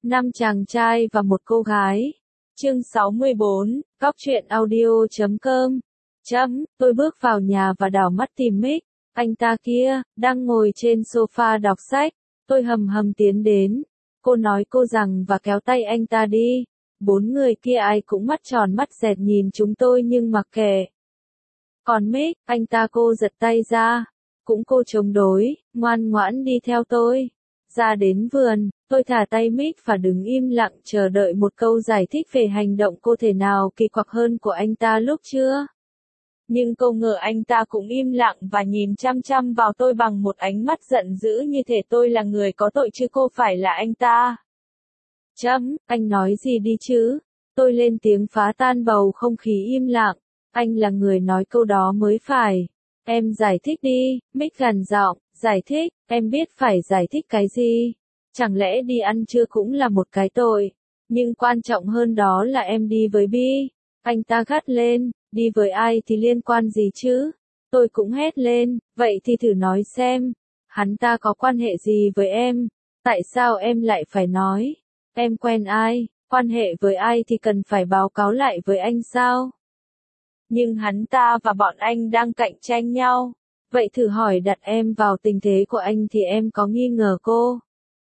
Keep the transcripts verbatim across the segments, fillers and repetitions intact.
Năm chàng trai và một cô gái. Chương sáu mươi bốn, Cóc truyện audio chấm com. Chấm, tôi bước vào nhà và đảo mắt tìm Mick. Anh ta kia, đang ngồi trên sofa đọc sách. Tôi hầm hầm tiến đến. Cô nói cô rằng và kéo tay anh ta đi. Bốn người kia ai cũng mắt tròn mắt dẹt nhìn chúng tôi nhưng mặc kệ. Còn Mick, anh ta cô giật tay ra. Cũng cô chống đối, ngoan ngoãn đi theo tôi. Ra đến vườn, tôi thả tay Mick và đứng im lặng chờ đợi một câu giải thích về hành động cô thể nào kỳ quặc hơn của anh ta lúc chưa. Nhưng không ngờ anh ta cũng im lặng và nhìn chăm chăm vào tôi bằng một ánh mắt giận dữ như thể tôi là người có tội chứ cô phải là anh ta. Chấm, anh nói gì đi chứ? Tôi lên tiếng phá tan bầu không khí im lặng. Anh là người nói câu đó mới phải. Em giải thích đi, Mick gằn giọng, giải thích, em biết phải giải thích cái gì? Chẳng lẽ đi ăn trưa cũng là một cái tội? Nhưng quan trọng hơn đó là em đi với Bi. Anh ta gắt lên, đi với ai thì liên quan gì chứ? Tôi cũng hét lên, vậy thì thử nói xem. Hắn ta có quan hệ gì với em? Tại sao em lại phải nói? Em quen ai? Quan hệ với ai thì cần phải báo cáo lại với anh sao? Nhưng hắn ta và bọn anh đang cạnh tranh nhau. Vậy thử hỏi đặt em vào tình thế của anh thì em có nghi ngờ cô?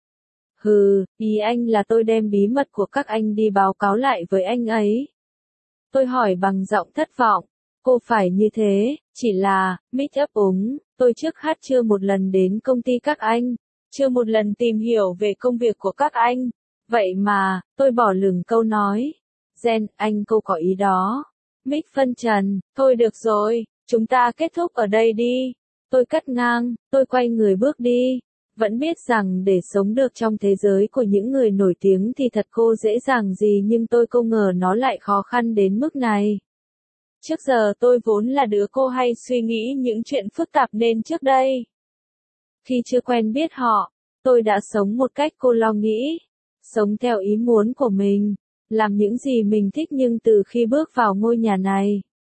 Hừ, ý anh là tôi đem bí mật của các anh đi báo cáo lại với anh ấy. Tôi hỏi bằng giọng thất vọng. Cô phải như thế, chỉ là, Mick ấp úng, tôi trước hát chưa một lần đến công ty các anh, chưa một lần tìm hiểu về công việc của các anh. Vậy mà, tôi bỏ lửng câu nói. Jen, anh cô có ý đó. Mick phân trần, thôi được rồi, chúng ta kết thúc ở đây đi. Tôi cắt ngang, tôi quay người bước đi. Vẫn biết rằng để sống được trong thế giới của những người nổi tiếng thì thật cô dễ dàng gì nhưng tôi không ngờ nó lại khó khăn đến mức này. Trước giờ tôi vốn là đứa cô hay suy nghĩ những chuyện phức tạp nên trước đây. Khi chưa quen biết họ, tôi đã sống một cách cô lo nghĩ. Sống theo ý muốn của mình. Làm những gì mình thích nhưng từ khi bước vào ngôi nhà này,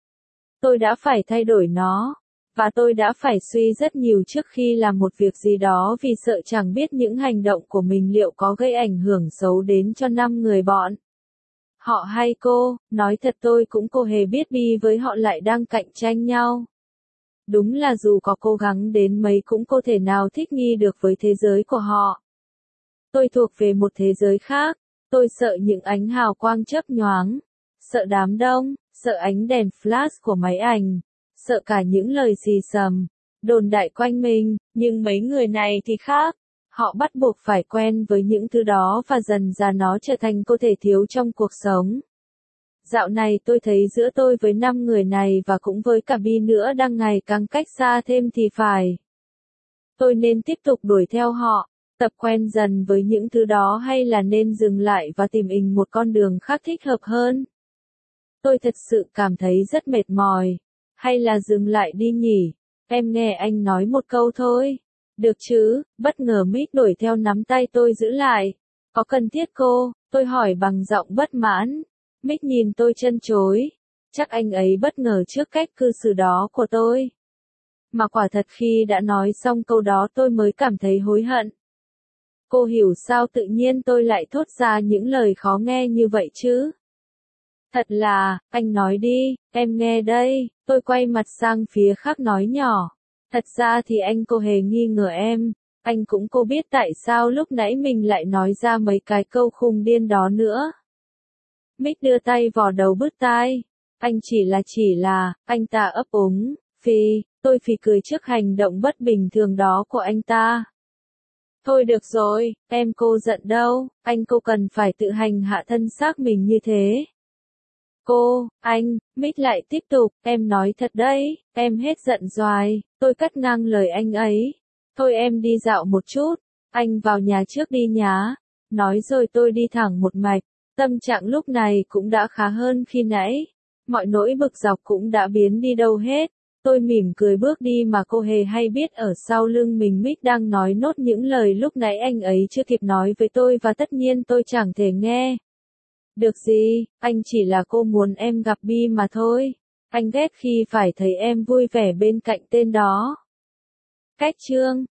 tôi đã phải thay đổi nó. Và tôi đã phải suy rất nhiều trước khi làm một việc gì đó vì sợ chẳng biết những hành động của mình liệu có gây ảnh hưởng xấu đến cho năm người bọn. Họ hay cô, nói thật tôi cũng cô hề biết Bi với họ lại đang cạnh tranh nhau. Đúng là dù có cố gắng đến mấy cũng không thể nào thích nghi được với thế giới của họ. Tôi thuộc về một thế giới khác. Tôi sợ những ánh hào quang chớp nhoáng, sợ đám đông, sợ ánh đèn flash của máy ảnh, sợ cả những lời xì xầm, đồn đại quanh mình, nhưng mấy người này thì khác. Họ bắt buộc phải quen với những thứ đó và dần dà nó trở thành không thể thiếu trong cuộc sống. Dạo này tôi thấy giữa tôi với năm người này và cũng với cả Bi nữa đang ngày càng cách xa thêm thì phải. Tôi nên tiếp tục đuổi theo họ. Tập quen dần với những thứ đó hay là nên dừng lại và tìm mình một con đường khác thích hợp hơn? Tôi thật sự cảm thấy rất mệt mỏi. Hay là dừng lại đi nhỉ? Em nghe anh nói một câu thôi. Được chứ, bất ngờ Mick đuổi theo nắm tay tôi giữ lại. Có cần thiết cô? Tôi hỏi bằng giọng bất mãn. Mick nhìn tôi chân chối. Chắc anh ấy bất ngờ trước cách cư xử đó của tôi. Mà quả thật khi đã nói xong câu đó tôi mới cảm thấy hối hận. Cô hiểu sao tự nhiên tôi lại thốt ra những lời khó nghe như vậy chứ? Thật là, anh nói đi, em nghe đây. Tôi quay mặt sang phía khác nói nhỏ. Thật ra thì anh cô hề nghi ngờ em. Anh cũng cô biết tại sao lúc nãy mình lại nói ra mấy cái câu khùng điên đó nữa. Mick đưa tay vào đầu bứt tai. Anh chỉ là chỉ là, anh ta ấp úng. Phi, tôi phì cười trước hành động bất bình thường đó của anh ta. Thôi được rồi, em cô giận đâu, anh cô cần phải tự hành hạ thân xác mình như thế. Cô, anh, Mick lại tiếp tục, em nói thật đấy, em hết giận doài, tôi cắt ngang lời anh ấy. Thôi em đi dạo một chút, anh vào nhà trước đi nhá. Nói rồi tôi đi thẳng một mạch, tâm trạng lúc này cũng đã khá hơn khi nãy. Mọi nỗi bực dọc cũng đã biến đi đâu hết. Tôi mỉm cười bước đi mà cô hề hay biết ở sau lưng mình Mick đang nói nốt những lời lúc nãy anh ấy chưa kịp nói với tôi và tất nhiên tôi chẳng thể nghe. Được gì, anh chỉ là cô muốn em gặp Bi mà thôi. Anh ghét khi phải thấy em vui vẻ bên cạnh tên đó. Cách chương